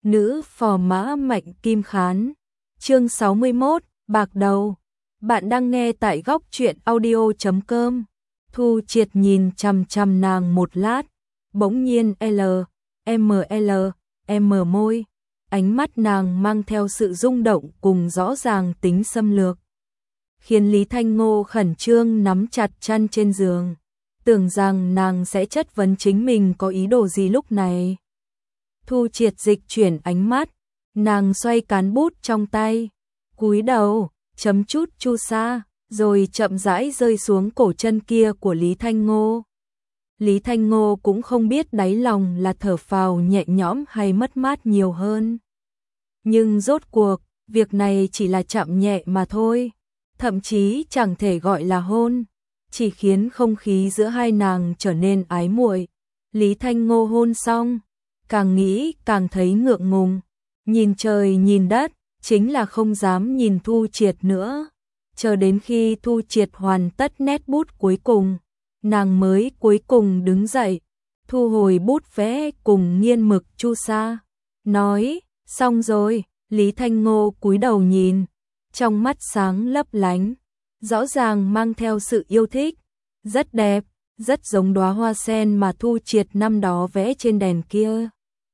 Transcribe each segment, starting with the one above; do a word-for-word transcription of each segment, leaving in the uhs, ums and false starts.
nữ phò mã Mạnh Kim Khán. Chương sáu mươi mốt, bạc đầu. Bạn đang nghe tại góc truyện audio chấm com. Thu Triệt nhìn chằm chằm nàng một lát, bỗng nhiên L, M L, M môi, ánh mắt nàng mang theo sự rung động cùng rõ ràng tính xâm lược, khiến Lý Thanh Ngô khẩn trương nắm chặt chăn trên giường, tưởng rằng nàng sẽ chất vấn chính mình có ý đồ gì lúc này. Thu Triệt dịch chuyển ánh mắt, nàng xoay cán bút trong tay, cúi đầu, chấm chút chu sa, rồi chậm rãi rơi xuống cổ chân kia của Lý Thanh Ngô. Lý Thanh Ngô cũng không biết đáy lòng là thở phào nhẹ nhõm hay mất mát nhiều hơn. Nhưng rốt cuộc, việc này chỉ là chạm nhẹ mà thôi, thậm chí chẳng thể gọi là hôn, chỉ khiến không khí giữa hai nàng trở nên ái muội. Lý Thanh Ngô hôn xong, càng nghĩ càng thấy ngượng ngùng, nhìn trời nhìn đất, chính là không dám nhìn Thu Triệt nữa. Chờ đến khi Thu Triệt hoàn tất nét bút cuối cùng, nàng mới cuối cùng đứng dậy, thu hồi bút vẽ cùng nghiên mực chu sa, nói, xong rồi. Lý Thanh Ngô cúi đầu nhìn, trong mắt sáng lấp lánh, rõ ràng mang theo sự yêu thích, rất đẹp, rất giống đóa hoa sen mà Thu Triệt năm đó vẽ trên đèn kia.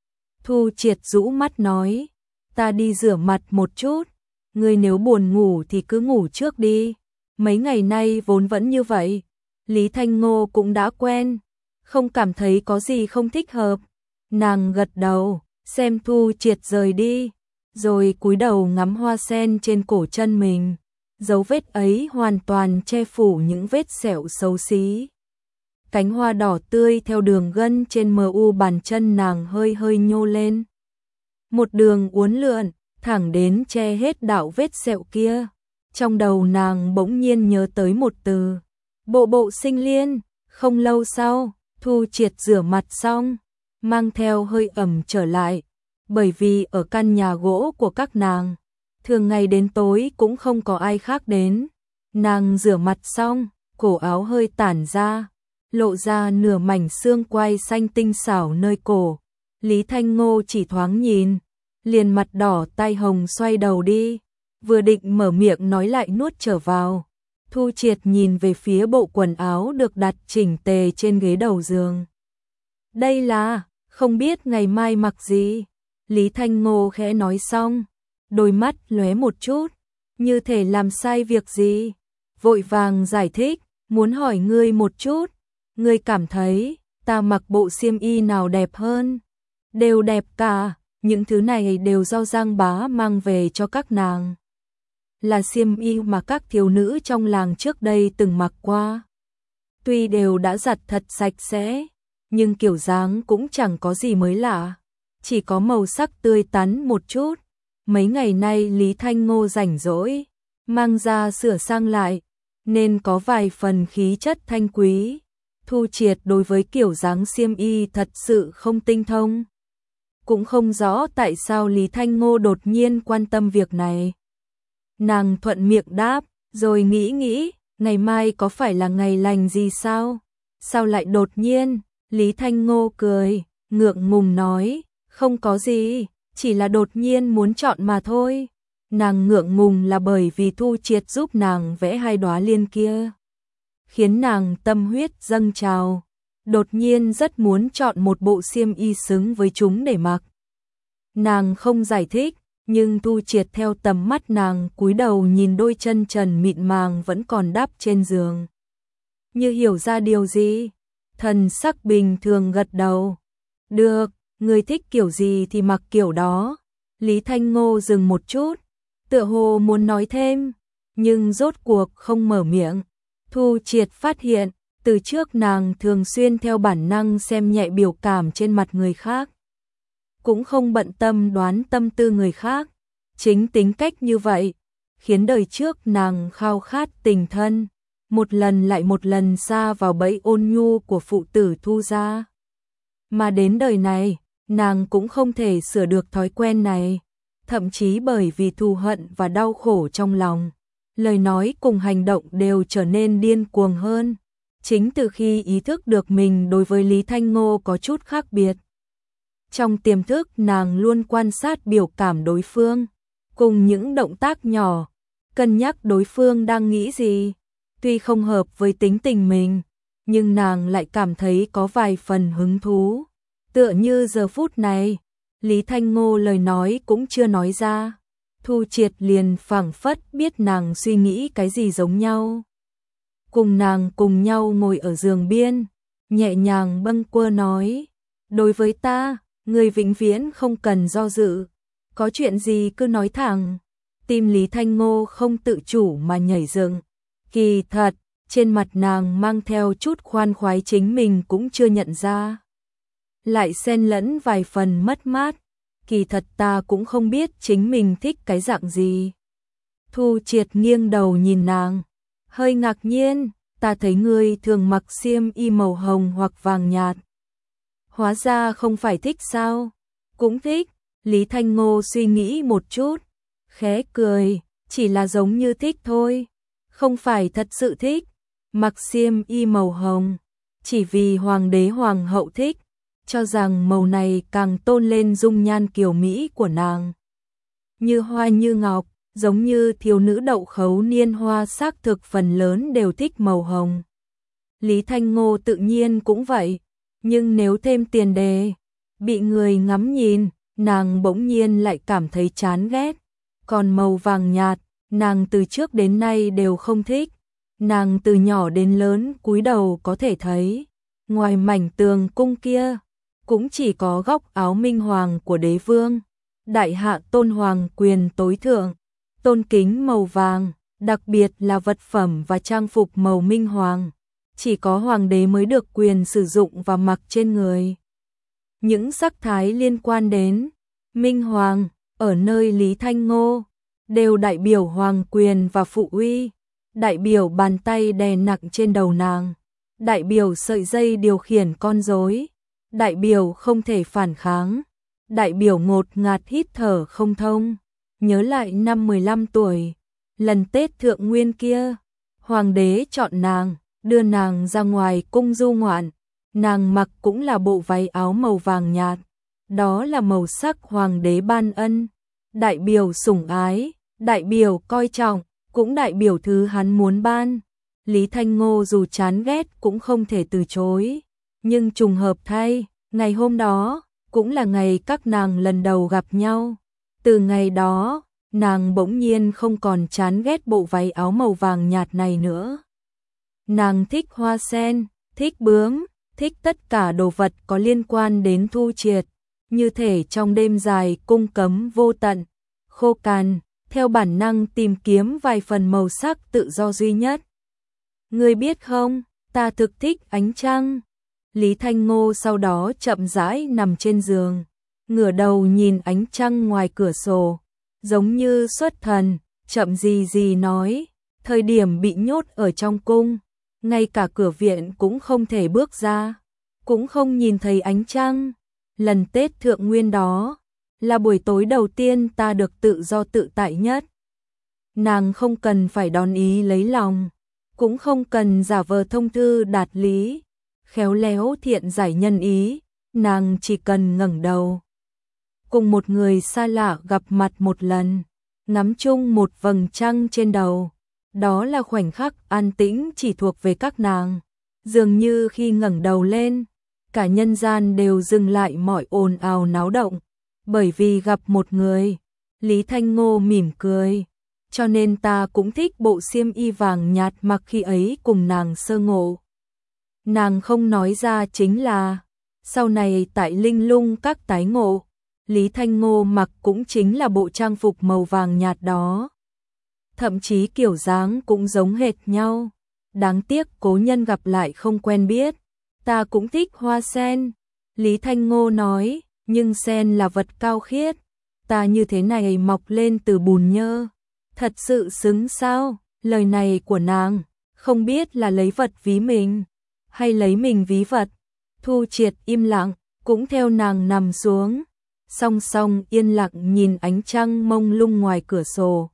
Thu Triệt rũ mắt nói, ta đi rửa mặt một chút, ngươi nếu buồn ngủ thì cứ ngủ trước đi, mấy ngày nay vốn vẫn như vậy. Lý Thanh Ngô cũng đã quen, không cảm thấy có gì không thích hợp. Nàng gật đầu, xem Thu Triệt rời đi, rồi cúi đầu ngắm hoa sen trên cổ chân mình. Dấu vết ấy hoàn toàn che phủ những vết sẹo xấu xí. Cánh hoa đỏ tươi theo đường gân trên mờ u bàn chân nàng hơi hơi nhô lên. Một đường uốn lượn, thẳng đến che hết đạo vết sẹo kia. Trong đầu nàng bỗng nhiên nhớ tới một từ, bộ bộ sinh liên. Không lâu sau, Thu Triệt rửa mặt xong, mang theo hơi ẩm trở lại, bởi vì ở căn nhà gỗ của các nàng, thường ngày đến tối cũng không có ai khác đến. Nàng rửa mặt xong, cổ áo hơi tản ra, lộ ra nửa mảnh xương quai xanh tinh xảo nơi cổ. Lý Thanh Ngô chỉ thoáng nhìn, liền mặt đỏ tai hồng xoay đầu đi, vừa định mở miệng nói lại nuốt trở vào. Thu Triệt nhìn về phía bộ quần áo được đặt chỉnh tề trên ghế đầu giường. Đây là, không biết ngày mai mặc gì. Lý Thanh Ngô khẽ nói xong, đôi mắt lóe một chút, như thể làm sai việc gì. Vội vàng giải thích, muốn hỏi ngươi một chút, ngươi cảm thấy ta mặc bộ xiêm y nào đẹp hơn? Đều đẹp cả, những thứ này đều do Giang Bá mang về cho các nàng. Là xiêm y mà các thiếu nữ trong làng trước đây từng mặc qua. Tuy đều đã giặt thật sạch sẽ, nhưng kiểu dáng cũng chẳng có gì mới lạ, chỉ có màu sắc tươi tắn một chút. Mấy ngày nay Lý Thanh Ngô rảnh rỗi, mang ra sửa sang lại, nên có vài phần khí chất thanh quý. Thu Triệt đối với kiểu dáng xiêm y thật sự không tinh thông, cũng không rõ tại sao Lý Thanh Ngô đột nhiên quan tâm việc này. Nàng thuận miệng đáp, rồi nghĩ nghĩ, ngày mai có phải là ngày lành gì sao? Sao lại đột nhiên? Lý Thanh Ngô cười, ngượng ngùng nói, không có gì, chỉ là đột nhiên muốn chọn mà thôi. Nàng ngượng ngùng là bởi vì Thu Triệt giúp nàng vẽ hai đóa liên kia, khiến nàng tâm huyết dâng trào, đột nhiên rất muốn chọn một bộ xiêm y xứng với chúng để mặc. Nàng không giải thích, nhưng Thu Triệt theo tầm mắt nàng cúi đầu nhìn đôi chân trần mịn màng vẫn còn đắp trên giường. Như hiểu ra điều gì, thần sắc bình thường gật đầu. Được, người thích kiểu gì thì mặc kiểu đó. Lý Thanh Ngô dừng một chút, tựa hồ muốn nói thêm, nhưng rốt cuộc không mở miệng. Thu Triệt phát hiện, từ trước nàng thường xuyên theo bản năng xem nhẹ biểu cảm trên mặt người khác, cũng không bận tâm đoán tâm tư người khác. Chính tính cách như vậy, khiến đời trước nàng khao khát tình thân, một lần lại một lần sa vào bẫy ôn nhu của phụ tử Thu gia. Mà đến đời này, nàng cũng không thể sửa được thói quen này, thậm chí bởi vì thù hận và đau khổ trong lòng, lời nói cùng hành động đều trở nên điên cuồng hơn. Chính từ khi ý thức được mình đối với Lý Thanh Ngô có chút khác biệt, Trong tiềm thức nàng luôn quan sát biểu cảm đối phương, cùng những động tác nhỏ, cân nhắc đối phương đang nghĩ gì. Tuy không hợp với tính tình mình, nhưng nàng lại cảm thấy có vài phần hứng thú. Tựa như giờ phút này, Lý Thanh Ngô lời nói cũng chưa nói ra, Thu Triệt liền phảng phất biết nàng suy nghĩ cái gì giống nhau. Cùng nàng cùng nhau ngồi ở giường biên, nhẹ nhàng bâng quơ nói, đối với ta, người vĩnh viễn không cần do dự, có chuyện gì cứ nói thẳng. Tim Lý Thanh Ngô không tự chủ mà nhảy dựng. Kỳ thật, trên mặt nàng mang theo chút khoan khoái chính mình cũng chưa nhận ra. Lại xen lẫn vài phần mất mát, kỳ thật ta cũng không biết chính mình thích cái dạng gì. Thu Triệt nghiêng đầu nhìn nàng, hơi ngạc nhiên, ta thấy ngươi thường mặc xiêm y màu hồng hoặc vàng nhạt. Hóa ra không phải thích sao? Cũng thích. Lý Thanh Ngô suy nghĩ một chút, khẽ cười, chỉ là giống như thích thôi, không phải thật sự thích. Mặc xiêm y màu hồng, chỉ vì hoàng đế hoàng hậu thích, cho rằng màu này càng tôn lên dung nhan kiều mỹ của nàng. Như hoa như ngọc, giống như thiếu nữ đậu khấu niên hoa xác thực phần lớn đều thích màu hồng. Lý Thanh Ngô tự nhiên cũng vậy, nhưng nếu thêm tiền đề, bị người ngắm nhìn, nàng bỗng nhiên lại cảm thấy chán ghét. Còn màu vàng nhạt, nàng từ trước đến nay đều không thích. Nàng từ nhỏ đến lớn cúi đầu có thể thấy, ngoài mảnh tường cung kia, cũng chỉ có góc áo minh hoàng của đế vương. Đại hạ tôn hoàng quyền tối thượng, tôn kính màu vàng, đặc biệt là vật phẩm và trang phục màu minh hoàng. Chỉ có hoàng đế mới được quyền sử dụng và mặc trên người. Những sắc thái liên quan đến minh hoàng, ở nơi Lý Thanh Ngô, đều đại biểu hoàng quyền và phụ uy. Đại biểu bàn tay đè nặng trên đầu nàng, đại biểu sợi dây điều khiển con rối, đại biểu không thể phản kháng, đại biểu ngột ngạt hít thở không thông. Nhớ lại năm mười lăm tuổi, lần Tết thượng nguyên kia, hoàng đế chọn nàng, đưa nàng ra ngoài cung du ngoạn, nàng mặc cũng là bộ váy áo màu vàng nhạt, đó là màu sắc hoàng đế ban ân, đại biểu sủng ái, đại biểu coi trọng, cũng đại biểu thứ hắn muốn ban. Lý Thanh Ngô dù chán ghét cũng không thể từ chối, nhưng trùng hợp thay, ngày hôm đó cũng là ngày các nàng lần đầu gặp nhau. Từ ngày đó, nàng bỗng nhiên không còn chán ghét bộ váy áo màu vàng nhạt này nữa. Nàng thích hoa sen, thích bướm, thích tất cả đồ vật có liên quan đến Thu Triệt, như thể trong đêm dài cung cấm vô tận, khô cằn, theo bản năng tìm kiếm vài phần màu sắc tự do duy nhất. Ngươi biết không, ta thực thích ánh trăng. Lý Thanh Ngô sau đó chậm rãi nằm trên giường, ngửa đầu nhìn ánh trăng ngoài cửa sổ, giống như xuất thần, chậm gì gì nói, thời điểm bị nhốt ở trong cung, ngay cả cửa viện cũng không thể bước ra, cũng không nhìn thấy ánh trăng. Lần Tết thượng nguyên đó, là buổi tối đầu tiên ta được tự do tự tại nhất. Nàng không cần phải đón ý lấy lòng, cũng không cần giả vờ thông thư đạt lý, khéo léo thiện giải nhân ý, nàng chỉ cần ngẩng đầu. Cùng một người xa lạ gặp mặt một lần, ngắm chung một vầng trăng trên đầu, đó là khoảnh khắc an tĩnh chỉ thuộc về các nàng. Dường như khi ngẩng đầu lên, cả nhân gian đều dừng lại mọi ồn ào náo động, bởi vì gặp một người. Lý Thanh Ngô mỉm cười, cho nên ta cũng thích bộ xiêm y vàng nhạt mặc khi ấy cùng nàng sơ ngộ. Nàng không nói ra chính là, sau này tại Linh Lung các tái ngộ, Lý Thanh Ngô mặc cũng chính là bộ trang phục màu vàng nhạt đó. Thậm chí kiểu dáng cũng giống hệt nhau. Đáng tiếc cố nhân gặp lại không quen biết. Ta cũng thích hoa sen. Lý Thanh Ngô nói, nhưng sen là vật cao khiết. Ta như thế này mọc lên từ bùn nhơ. Thật sự xứng sao? Lời này của nàng, không biết là lấy vật ví mình, hay lấy mình ví vật. Thu Triệt im lặng, cũng theo nàng nằm xuống, song song yên lặng nhìn ánh trăng mông lung ngoài cửa sổ.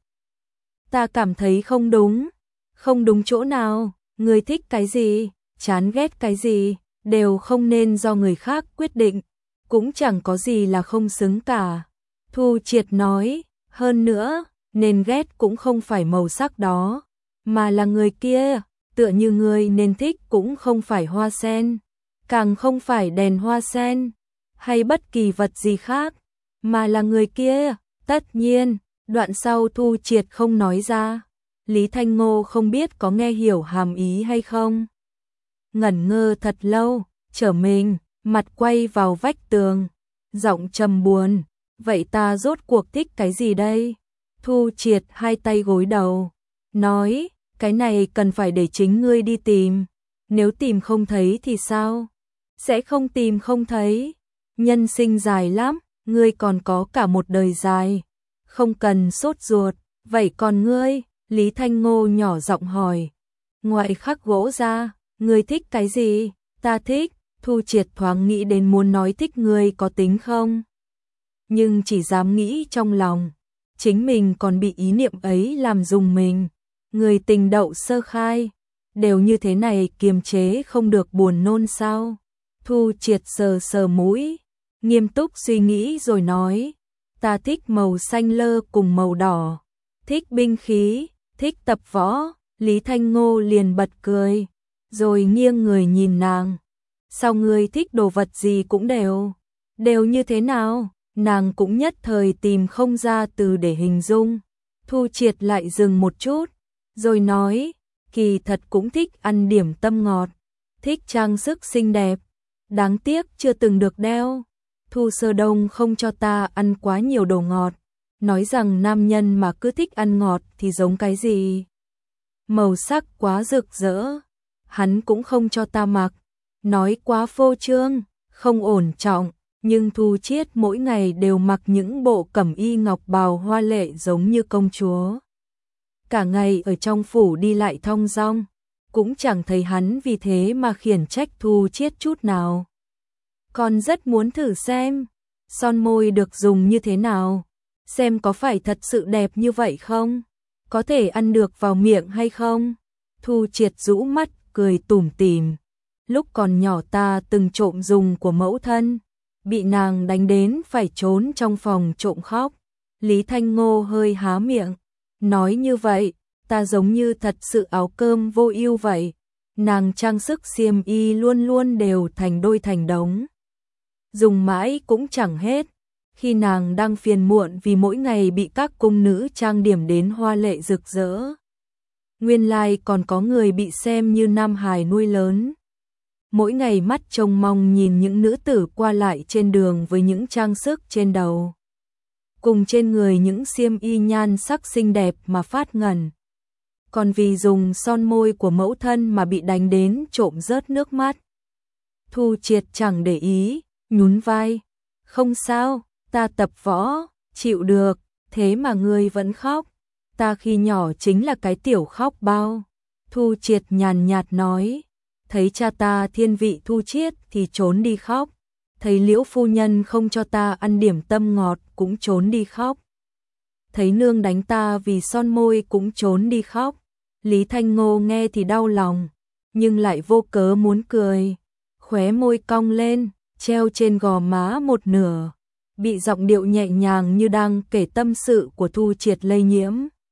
Ta cảm thấy không đúng, không đúng chỗ nào, người thích cái gì, chán ghét cái gì, đều không nên do người khác quyết định. cũng chẳng có gì là không xứng cả. Thu Triệt nói, hơn nữa, nên ghét cũng không phải màu sắc đó, mà là người kia, tựa như người nên thích cũng không phải hoa sen, càng không phải đèn hoa sen, hay bất kỳ vật gì khác, mà là người kia, tất nhiên, đoạn sau Thu Triệt không nói ra. Lý Thanh Ngô không biết có nghe hiểu hàm ý hay không. Ngẩn ngơ thật lâu, trở mình, mặt quay vào vách tường, giọng trầm buồn, vậy ta rốt cuộc thích cái gì đây? Thu Triệt hai tay gối đầu, nói, cái này cần phải để chính ngươi đi tìm, nếu tìm không thấy thì sao? Sẽ không tìm không thấy, nhân sinh dài lắm, ngươi còn có cả một đời dài, không cần sốt ruột, vậy còn ngươi? Lý Thanh Ngô nhỏ giọng hỏi, ngoại khắc gỗ ra, ngươi thích cái gì? Ta thích. Thu Triệt thoáng nghĩ đến muốn nói thích ngươi có tính không? Nhưng chỉ dám nghĩ trong lòng, chính mình còn bị ý niệm ấy làm rùng mình. Người tình đậu sơ khai, đều như thế này kiềm chế không được buồn nôn sao? Thu Triệt sờ sờ mũi, nghiêm túc suy nghĩ rồi nói, ta thích màu xanh lơ cùng màu đỏ, thích binh khí, thích tập võ. Lý Thanh Ngô liền bật cười, rồi nghiêng người nhìn nàng. Sao ngươi thích đồ vật gì cũng đều, đều như thế nào? Nàng cũng nhất thời tìm không ra từ để hình dung. Thu Triệt lại dừng một chút, rồi nói, kỳ thật cũng thích ăn điểm tâm ngọt, thích trang sức xinh đẹp, đáng tiếc chưa từng được đeo. Thu Sơ Đông không cho ta ăn quá nhiều đồ ngọt, nói rằng nam nhân mà cứ thích ăn ngọt thì giống cái gì? Màu sắc quá rực rỡ, hắn cũng không cho ta mặc, nói quá phô trương, không ổn trọng, nhưng Thu Triệt mỗi ngày đều mặc những bộ cẩm y ngọc bào hoa lệ giống như công chúa. Cả ngày ở trong phủ đi lại thong dong, cũng chẳng thấy hắn vì thế mà khiển trách Thu Triệt chút nào. Còn rất muốn thử xem, son môi được dùng như thế nào, xem có phải thật sự đẹp như vậy không, có thể ăn được vào miệng hay không. Thu Triệt rũ mắt, cười tủm tỉm. Lúc còn nhỏ ta từng trộm dùng của mẫu thân, bị nàng đánh đến phải trốn trong phòng trộm khóc. Lý Thanh Ngô hơi há miệng, nói như vậy, ta giống như thật sự áo cơm vô ưu vậy. Nàng trang sức xiêm y luôn luôn đều thành đôi thành đống, dùng mãi cũng chẳng hết. Khi nàng đang phiền muộn vì mỗi ngày bị các cung nữ trang điểm đến hoa lệ rực rỡ, nguyên lai còn có người bị xem như nam hài nuôi lớn. Mỗi ngày mắt trông mong nhìn những nữ tử qua lại trên đường với những trang sức trên đầu, cùng trên người những xiêm y nhan sắc xinh đẹp mà phát ngẩn. Còn vì dùng son môi của mẫu thân mà bị đánh đến trộm rớt nước mắt. Thu Triệt chẳng để ý, nhún vai, không sao, ta tập võ, chịu được, thế mà ngươi vẫn khóc. Ta khi nhỏ chính là cái tiểu khóc bao. Thu Triệt nhàn nhạt nói, thấy cha ta thiên vị Thu Triệt thì trốn đi khóc, thấy Liễu phu nhân không cho ta ăn điểm tâm ngọt cũng trốn đi khóc, thấy nương đánh ta vì son môi cũng trốn đi khóc. Lý Thanh Ngô nghe thì đau lòng, nhưng lại vô cớ muốn cười, khóe môi cong lên, treo trên gò má một nửa, bị giọng điệu nhẹ nhàng như đang kể tâm sự của Thu Triệt lây nhiễm.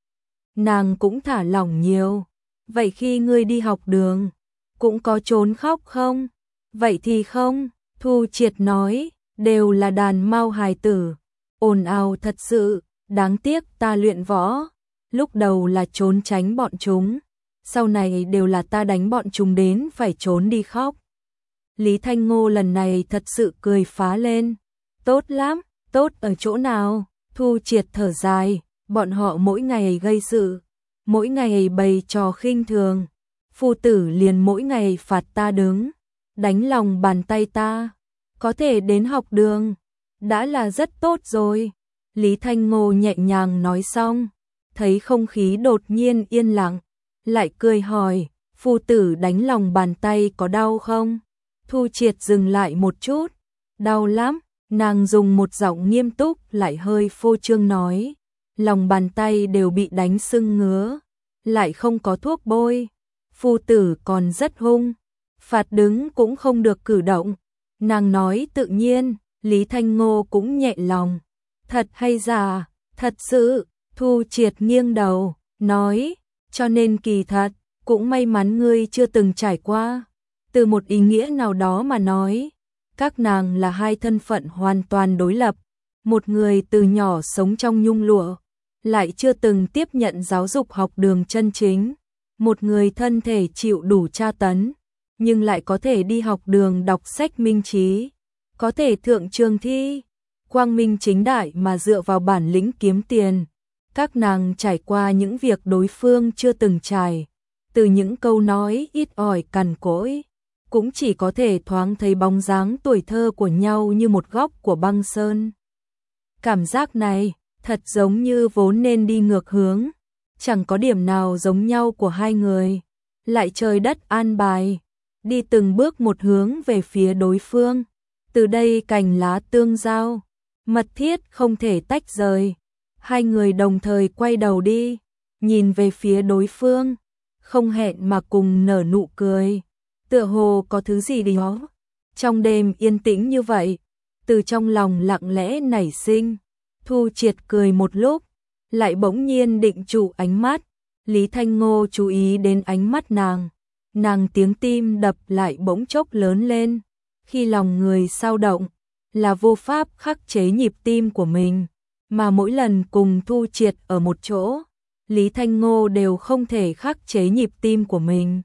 Nàng cũng thả lỏng nhiều. Vậy khi ngươi đi học đường, cũng có trốn khóc không? Vậy thì không, Thu Triệt nói, đều là đàn mao hài tử, ồn ào thật sự, đáng tiếc ta luyện võ, lúc đầu là trốn tránh bọn chúng, sau này đều là ta đánh bọn chúng đến phải trốn đi khóc. Lý Thanh Ngô lần này thật sự cười phá lên, tốt lắm, tốt ở chỗ nào? Thu Triệt thở dài, bọn họ mỗi ngày gây sự, mỗi ngày bày trò khinh thường, phu tử liền mỗi ngày phạt ta đứng, đánh lòng bàn tay ta, có thể đến học đường, đã là rất tốt rồi. Lý Thanh Ngô nhẹ nhàng nói xong, thấy không khí đột nhiên yên lặng, lại cười hỏi, phu tử đánh lòng bàn tay có đau không? Thu Triệt dừng lại một chút, đau lắm, nàng dùng một giọng nghiêm túc lại hơi phô trương nói, lòng bàn tay đều bị đánh sưng ngứa, lại không có thuốc bôi, phu tử còn rất hung, phạt đứng cũng không được cử động. Nàng nói tự nhiên, Lý Thanh Ngô cũng nhẹ lòng. Thật hay giả? Thật sự. Thu Triệt nghiêng đầu, nói, cho nên kỳ thật, cũng may mắn ngươi chưa từng trải qua. Từ một ý nghĩa nào đó mà nói, các nàng là hai thân phận hoàn toàn đối lập. Một người từ nhỏ sống trong nhung lụa, lại chưa từng tiếp nhận giáo dục học đường chân chính. Một người thân thể chịu đủ tra tấn, nhưng lại có thể đi học đường đọc sách minh trí, có thể thượng trường thi, quang minh chính đại mà dựa vào bản lĩnh kiếm tiền. Các nàng trải qua những việc đối phương chưa từng trải, từ những câu nói ít ỏi cằn cỗi, cũng chỉ có thể thoáng thấy bóng dáng tuổi thơ của nhau như một góc của băng sơn. Cảm giác này, thật giống như vốn nên đi ngược hướng, chẳng có điểm nào giống nhau của hai người, lại trời đất an bài, đi từng bước một hướng về phía đối phương. Từ đây cành lá tương giao, mật thiết không thể tách rời. Hai người đồng thời quay đầu đi, nhìn về phía đối phương, không hẹn mà cùng nở nụ cười, tựa hồ có thứ gì đó. Trong đêm yên tĩnh như vậy, từ trong lòng lặng lẽ nảy sinh. Thu Triệt cười một lúc, lại bỗng nhiên định trụ ánh mắt. Lý Thanh Ngô chú ý đến ánh mắt nàng, nàng tiếng tim đập lại bỗng chốc lớn lên. Khi lòng người sao động, là vô pháp khắc chế nhịp tim của mình, mà mỗi lần cùng Thu Triệt ở một chỗ, Lý Thanh Ngô đều không thể khắc chế nhịp tim của mình.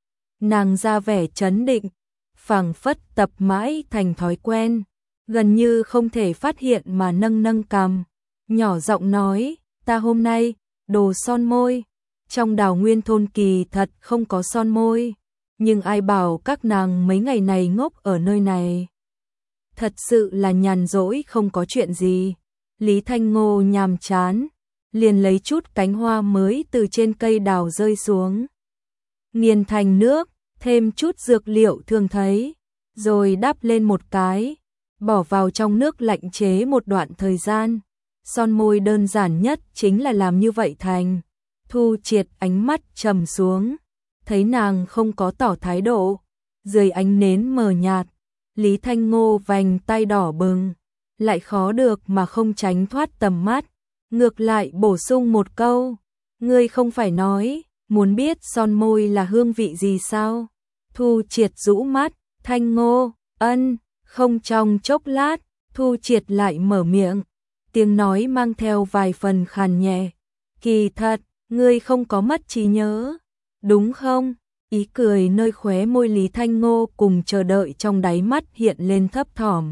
Nàng ra vẻ trấn định, phảng phất tập mãi thành thói quen, gần như không thể phát hiện mà nâng nâng cằm, nhỏ giọng nói, ta hôm nay, đồ son môi, trong Đào Nguyên thôn kỳ thật không có son môi, nhưng ai bảo các nàng mấy ngày này ngốc ở nơi này. Thật sự là nhàn rỗi không có chuyện gì. Lý Thanh Ngô nhàm chán, liền lấy chút cánh hoa mới từ trên cây đào rơi xuống, nghiền thành nước, thêm chút dược liệu thường thấy, rồi đắp lên một cái, bỏ vào trong nước lạnh chế một đoạn thời gian. Son môi đơn giản nhất chính là làm như vậy thành. Thu Triệt ánh mắt trầm xuống, thấy nàng không có tỏ thái độ, dưới ánh nến mờ nhạt, Lý Thanh Ngô vành tay đỏ bừng, lại khó được mà không tránh thoát tầm mắt, ngược lại bổ sung một câu, ngươi không phải nói, muốn biết son môi là hương vị gì sao? Thu Triệt rũ mắt, Thanh Ngô, ân, không trong chốc lát, Thu Triệt lại mở miệng, tiếng nói mang theo vài phần khàn nhẹ, kỳ thật, ngươi không có mất trí nhớ, đúng không? Ý cười nơi khóe môi Lý Thanh Ngô cùng chờ đợi trong đáy mắt hiện lên thấp thỏm,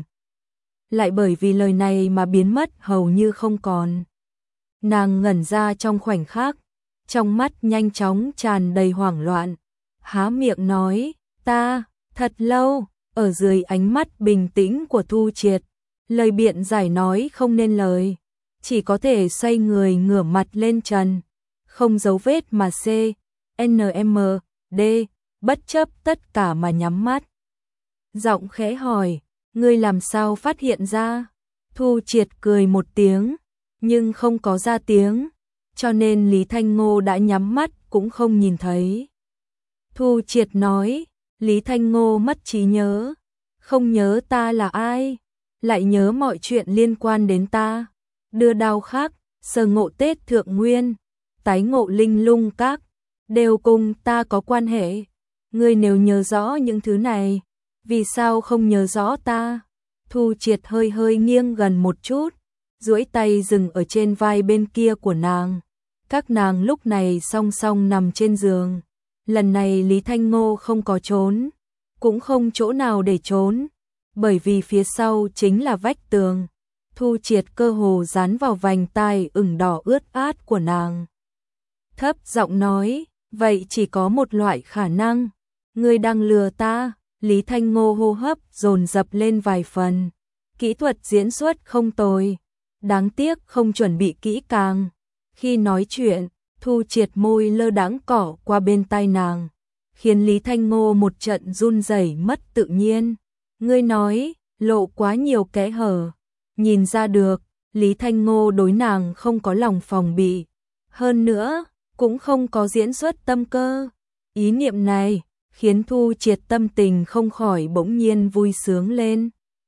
lại bởi vì lời này mà biến mất hầu như không còn. Nàng ngẩn ra trong khoảnh khắc, trong mắt nhanh chóng tràn đầy hoảng loạn, há miệng nói, ta, thật lâu, ở dưới ánh mắt bình tĩnh của Thu Triệt, lời biện giải nói không nên lời, chỉ có thể xoay người ngửa mặt lên trần, không dấu vết mà C, N M, D, bất chấp tất cả mà nhắm mắt. Giọng khẽ hỏi, ngươi làm sao phát hiện ra? Thu Triệt cười một tiếng, nhưng không có ra tiếng, cho nên Lý Thanh Ngô đã nhắm mắt cũng không nhìn thấy. Thu Triệt nói, Lý Thanh Ngô mất trí nhớ, không nhớ ta là ai, lại nhớ mọi chuyện liên quan đến ta. Đưa đao khắc, sơ ngộ Tết Thượng Nguyên, tái ngộ Linh Lung Các, đều cùng ta có quan hệ. Ngươi nếu nhớ rõ những thứ này, vì sao không nhớ rõ ta? Thu Triệt hơi hơi nghiêng gần một chút, duỗi tay dừng ở trên vai bên kia của nàng. Các nàng lúc này song song nằm trên giường. Lần này Lý Thanh Ngô không có trốn, cũng không chỗ nào để trốn, bởi vì phía sau chính là vách tường. Thu Triệt cơ hồ dán vào vành tai ửng đỏ ướt át của nàng. Thấp giọng nói, vậy chỉ có một loại khả năng, ngươi đang lừa ta. Lý Thanh Ngô hô hấp dồn dập lên vài phần, kỹ thuật diễn xuất không tồi, đáng tiếc không chuẩn bị kỹ càng. Khi nói chuyện, Thu Triệt môi lơ đãng cỏ qua bên tai nàng, khiến Lý Thanh Ngô một trận run rẩy mất tự nhiên. Ngươi nói, lộ quá nhiều kẽ hở, nhìn ra được, Lý Thanh Ngô đối nàng không có lòng phòng bị, hơn nữa, cũng không có diễn xuất tâm cơ. Ý niệm này khiến Thu Triệt tâm tình không khỏi bỗng nhiên vui sướng lên.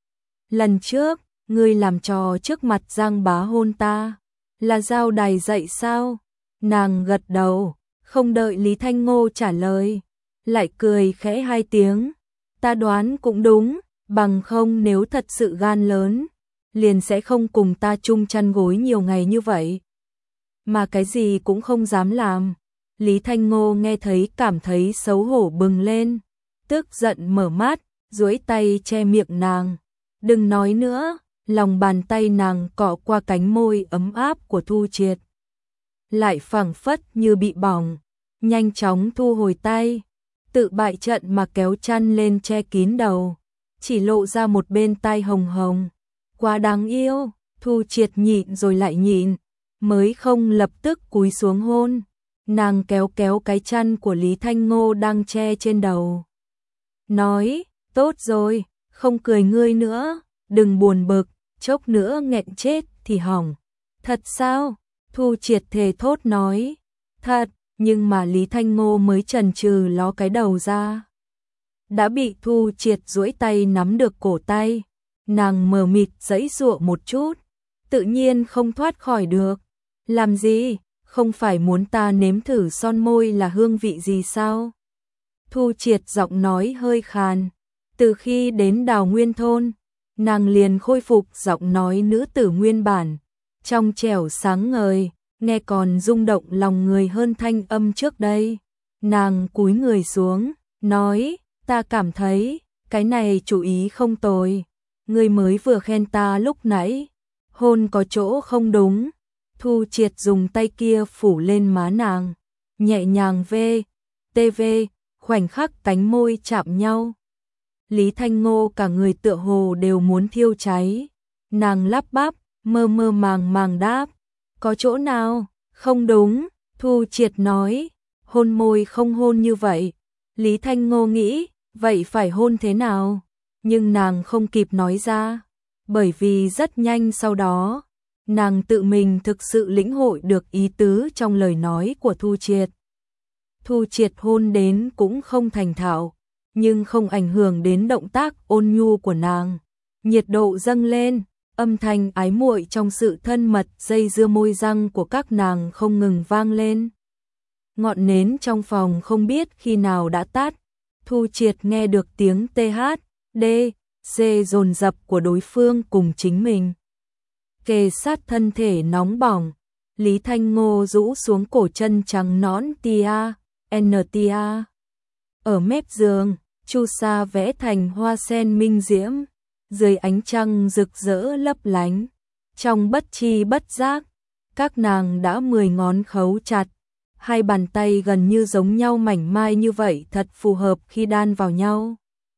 lần trước, ngươi làm trò trước mặt Giang Bá hôn ta, là giao đài dạy sao? Nàng gật đầu, không đợi Lý Thanh Ngô trả lời, lại cười khẽ hai tiếng, ta đoán cũng đúng, bằng không nếu thật sự gan lớn, liền sẽ không cùng ta chung chăn gối nhiều ngày như vậy. Mà cái gì cũng không dám làm. Lý Thanh Ngô nghe thấy cảm thấy xấu hổ bừng lên, tức giận mở mắt, duỗi tay che miệng nàng. Đừng nói nữa, lòng bàn tay nàng cọ qua cánh môi ấm áp của Thu Triệt. Lại phảng phất như bị bỏng, nhanh chóng thu hồi tay, tự bại trận mà kéo chăn lên che kín đầu, chỉ lộ ra một bên tai hồng hồng. Quá đáng yêu, Thu Triệt nhịn rồi lại nhịn, mới không lập tức cúi xuống hôn. Nàng kéo kéo cái chăn của Lý Thanh Ngô đang che trên đầu. Nói, tốt rồi, không cười ngươi nữa, đừng buồn bực, chốc nữa nghẹn chết thì hỏng. Thật sao? Thu Triệt thề thốt nói. Thật, nhưng mà Lý Thanh Ngô mới chần chừ ló cái đầu ra. Đã bị Thu Triệt duỗi tay nắm được cổ tay. Nàng mờ mịt giãy giụa một chút, tự nhiên không thoát khỏi được. Làm gì? Không phải muốn ta nếm thử son môi là hương vị gì sao? Thu Triệt giọng nói hơi khàn. Từ khi đến Đào Nguyên thôn, nàng liền khôi phục giọng nói nữ tử nguyên bản, trong trẻo sáng ngời, nghe còn rung động lòng người hơn thanh âm trước đây. Nàng cúi người xuống, nói, ta cảm thấy, cái này chủ ý không tồi. Ngươi mới vừa khen ta lúc nãy, hôn có chỗ không đúng. Thu Triệt dùng tay kia phủ lên má nàng, nhẹ nhàng vê, tê vê, khoảnh khắc cánh môi chạm nhau. Lý Thanh Ngô cả người tựa hồ đều muốn thiêu cháy. Nàng lắp bắp, mơ mơ màng màng đáp, có chỗ nào không đúng? Thu Triệt nói, hôn môi không hôn như vậy. Lý Thanh Ngô nghĩ, vậy phải hôn thế nào? Nhưng nàng không kịp nói ra, bởi vì rất nhanh sau đó, nàng tự mình thực sự lĩnh hội được ý tứ trong lời nói của Thu Triệt. Thu Triệt hôn đến cũng không thành thạo, nhưng không ảnh hưởng đến động tác ôn nhu của nàng. Nhiệt độ dâng lên, âm thanh ái muội trong sự thân mật dây dưa môi răng của các nàng không ngừng vang lên. Ngọn nến trong phòng không biết khi nào đã tắt, Thu Triệt nghe được tiếng tê hát, đê, xê dồn dập của đối phương cùng chính mình. Kề sát thân thể nóng bỏng, Lý Thanh Ngô rũ xuống cổ chân trắng nõn tia, en tia. Ở mép giường, chu sa vẽ thành hoa sen minh diễm, dưới ánh trăng rực rỡ lấp lánh. Trong bất chi bất giác, các nàng đã mười ngón khấu chặt, hai bàn tay gần như giống nhau mảnh mai như vậy thật phù hợp khi đan vào nhau.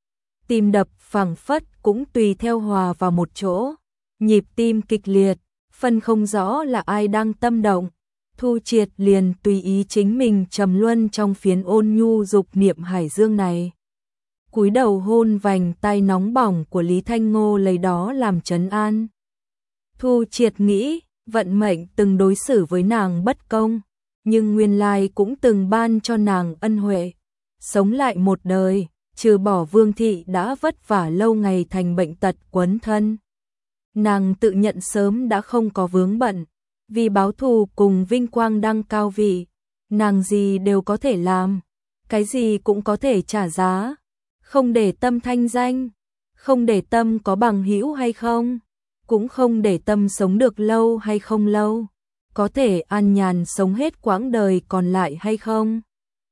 Tim đập phảng phất cũng tùy theo hòa vào một chỗ, nhịp tim kịch liệt, phân không rõ là ai đang tâm động. Thu Triệt liền tùy ý chính mình trầm luân trong phiến ôn nhu dục niệm hải dương này. Cúi đầu hôn vành tay nóng bỏng của Lý Thanh Ngô lấy đó làm trấn an. Thu Triệt nghĩ, vận mệnh từng đối xử với nàng bất công, nhưng nguyên lai cũng từng ban cho nàng ân huệ. Sống lại một đời, trừ bỏ Vương thị đã vất vả lâu ngày thành bệnh tật quấn thân. Nàng tự nhận sớm đã không có vướng bận, vì báo thù cùng vinh quang đăng cao vị, nàng gì đều có thể làm, cái gì cũng có thể trả giá, không để tâm thanh danh, không để tâm có bằng hữu hay không, cũng không để tâm sống được lâu hay không lâu, có thể an nhàn sống hết quãng đời còn lại hay không.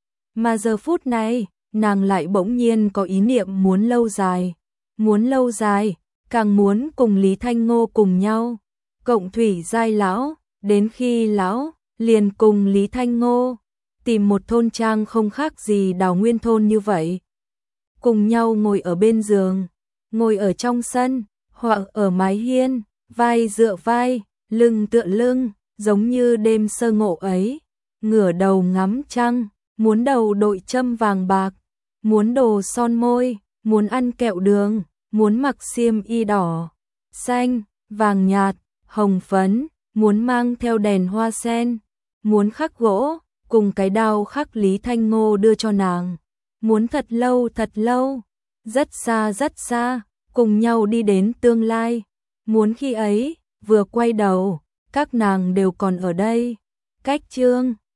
Mà giờ phút này, nàng lại bỗng nhiên có ý niệm muốn lâu dài, muốn lâu dài, càng muốn cùng Lý Thanh Ngô cùng nhau, cộng thủy giai lão, đến khi lão, liền cùng Lý Thanh Ngô, tìm một thôn trang không khác gì Đào Nguyên thôn như vậy. Cùng nhau ngồi ở bên giường, ngồi ở trong sân, hoặc ở mái hiên, vai dựa vai, lưng tựa lưng, giống như đêm sơ ngộ ấy, ngửa đầu ngắm trăng, muốn đầu đội châm vàng bạc, muốn đồ son môi, muốn ăn kẹo đường, muốn mặc xiêm y đỏ, xanh, vàng nhạt, hồng phấn, muốn mang theo đèn hoa sen, muốn khắc gỗ, cùng cái đao khắc Lý Thanh Ngô đưa cho nàng, muốn thật lâu thật lâu, rất xa rất xa, cùng nhau đi đến tương lai, muốn khi ấy, vừa quay đầu, các nàng đều còn ở đây. Cách chương